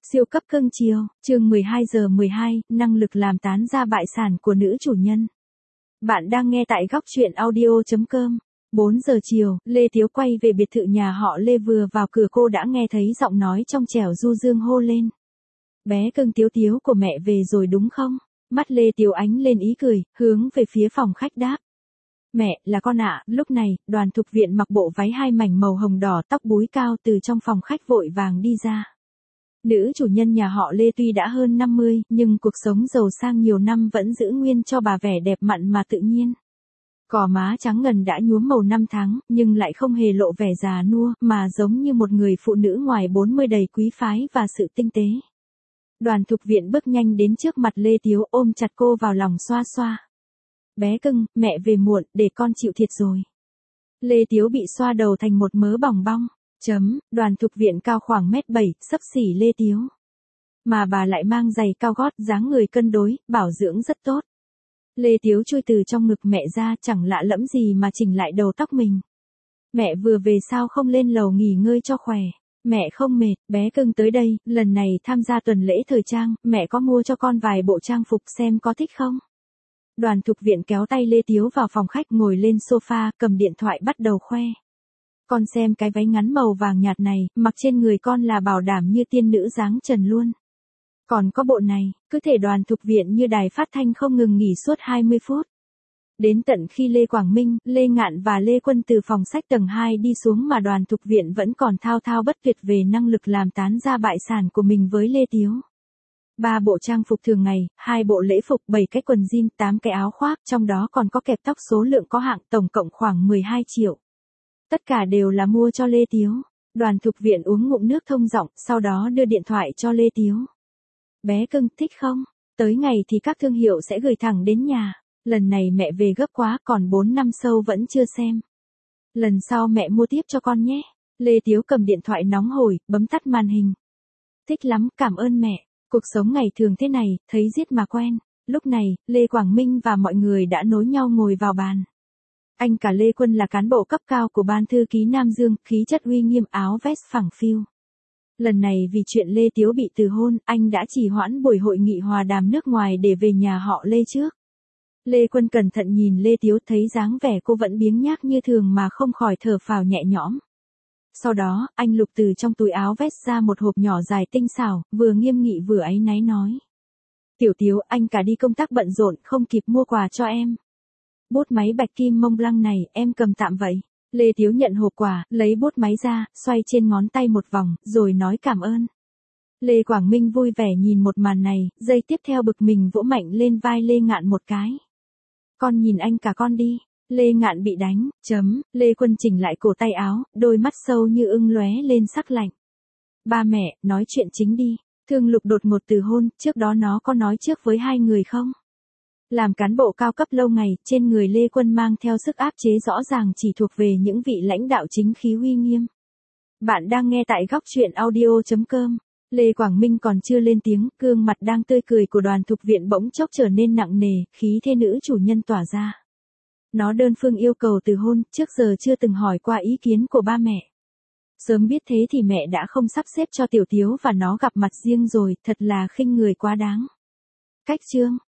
Siêu cấp cưng chiều, chương 12 giờ 12, năng lực làm tán ra bại sản của nữ chủ nhân. Bạn đang nghe tại góc truyện audio.com. 4 giờ chiều, Lê Tiếu quay về biệt thự nhà họ Lê, vừa vào cửa cô đã nghe thấy giọng nói trong trẻo du dương hô lên. Bé cưng Tiếu Tiếu của mẹ về rồi đúng không? Mắt Lê Tiếu ánh lên ý cười, hướng về phía phòng khách đáp. Mẹ, là con ạ. Lúc này, Đoàn Thục Viện mặc bộ váy hai mảnh màu hồng đỏ, tóc búi cao từ trong phòng khách vội vàng đi ra. Nữ chủ nhân nhà họ Lê tuy đã hơn 50, nhưng cuộc sống giàu sang nhiều năm vẫn giữ nguyên cho bà vẻ đẹp mặn mà tự nhiên. Cò má trắng ngần đã nhuốm màu năm tháng, nhưng lại không hề lộ vẻ già nua, mà giống như một người phụ nữ ngoài 40 đầy quý phái và sự tinh tế. Đoàn Thục Viện bước nhanh đến trước mặt Lê Tiếu, ôm chặt cô vào lòng xoa xoa. Bé cưng, mẹ về muộn, để con chịu thiệt rồi. Lê Tiếu bị xoa đầu thành một mớ bòng bong. Đoàn Thục Viện cao khoảng 1m7, xấp xỉ Lê Tiếu. Mà bà lại mang giày cao gót, dáng người cân đối, bảo dưỡng rất tốt. Lê Tiếu chui từ trong ngực mẹ ra, chẳng lạ lẫm gì mà chỉnh lại đầu tóc mình. Mẹ vừa về sao không lên lầu nghỉ ngơi cho khỏe? Mẹ không mệt, bé cưng tới đây, lần này tham gia tuần lễ thời trang, mẹ có mua cho con vài bộ trang phục xem có thích không? Đoàn Thục Viện kéo tay Lê Tiếu vào phòng khách, ngồi lên sofa, cầm điện thoại bắt đầu khoe. Con xem cái váy ngắn màu vàng nhạt này, mặc trên người con là bảo đảm như tiên nữ dáng trần luôn. Còn có bộ này, cứ thể Đoàn Thục Viện như đài phát thanh không ngừng nghỉ suốt 20 phút. Đến tận khi Lê Quảng Minh, Lê Ngạn và Lê Quân từ phòng sách tầng 2 đi xuống mà Đoàn Thục Viện vẫn còn thao thao bất tuyệt về năng lực làm tán ra bại sản của mình với Lê Tiếu. 3 bộ trang phục thường ngày, 2 bộ lễ phục, 7 cái quần jean, 8 cái áo khoác, trong đó còn có kẹp tóc số lượng có hạng, tổng cộng khoảng 12 triệu. Tất cả đều là mua cho Lê Tiếu. Đoàn Thục Viện uống ngụm nước thông giọng, sau đó đưa điện thoại cho Lê Tiếu. Bé cưng, thích không? Tới ngày thì các thương hiệu sẽ gửi thẳng đến nhà. Lần này mẹ về gấp quá, còn 4 năm show vẫn chưa xem. Lần sau mẹ mua tiếp cho con nhé. Lê Tiếu cầm điện thoại nóng hổi, bấm tắt màn hình. Thích lắm, cảm ơn mẹ. Cuộc sống ngày thường thế này, thấy giết mà quen. Lúc này, Lê Quảng Minh và mọi người đã nối nhau ngồi vào bàn. Anh cả Lê Quân là cán bộ cấp cao của ban thư ký Nam Dương, khí chất uy nghiêm, áo vest phẳng phiu. Lần này vì chuyện Lê Tiếu bị từ hôn, anh đã trì hoãn buổi hội nghị hòa đàm nước ngoài để về nhà họ Lê trước. Lê Quân cẩn thận nhìn Lê Tiếu, thấy dáng vẻ cô vẫn biếng nhác như thường mà không khỏi thở phào nhẹ nhõm. Sau đó, anh lục từ trong túi áo vest ra một hộp nhỏ dài tinh xảo, vừa nghiêm nghị vừa áy náy nói. Tiểu Tiếu, anh cả đi công tác bận rộn, không kịp mua quà cho em. Bút máy bạch kim Mont Blanc này, em cầm tạm vậy. Lê Tiếu nhận hộp quà, lấy bút máy ra, xoay trên ngón tay một vòng, rồi nói cảm ơn. Lê Quảng Minh vui vẻ nhìn một màn này, giây tiếp theo bực mình vỗ mạnh lên vai Lê Ngạn một cái. Con nhìn anh cả con đi. Lê Ngạn bị đánh, Lê Quân chỉnh lại cổ tay áo, đôi mắt sâu như ưng lóe lên sắc lạnh. Ba mẹ, nói chuyện chính đi. Thương Lục đột ngột từ hôn, trước đó nó có nói trước với hai người không? Làm cán bộ cao cấp lâu ngày, trên người Lê Quân mang theo sức áp chế rõ ràng chỉ thuộc về những vị lãnh đạo chính khí uy nghiêm. Bạn đang nghe tại góc truyện audio.com. Lê Quảng Minh còn chưa lên tiếng, gương mặt đang tươi cười của Đoàn Thục Viện bỗng chốc trở nên nặng nề, khí thế nữ chủ nhân tỏa ra. Nó đơn phương yêu cầu từ hôn, trước giờ chưa từng hỏi qua ý kiến của ba mẹ. Sớm biết thế thì mẹ đã không sắp xếp cho Tiểu Tiếu và nó gặp mặt riêng rồi, thật là khinh người quá đáng. Cách chương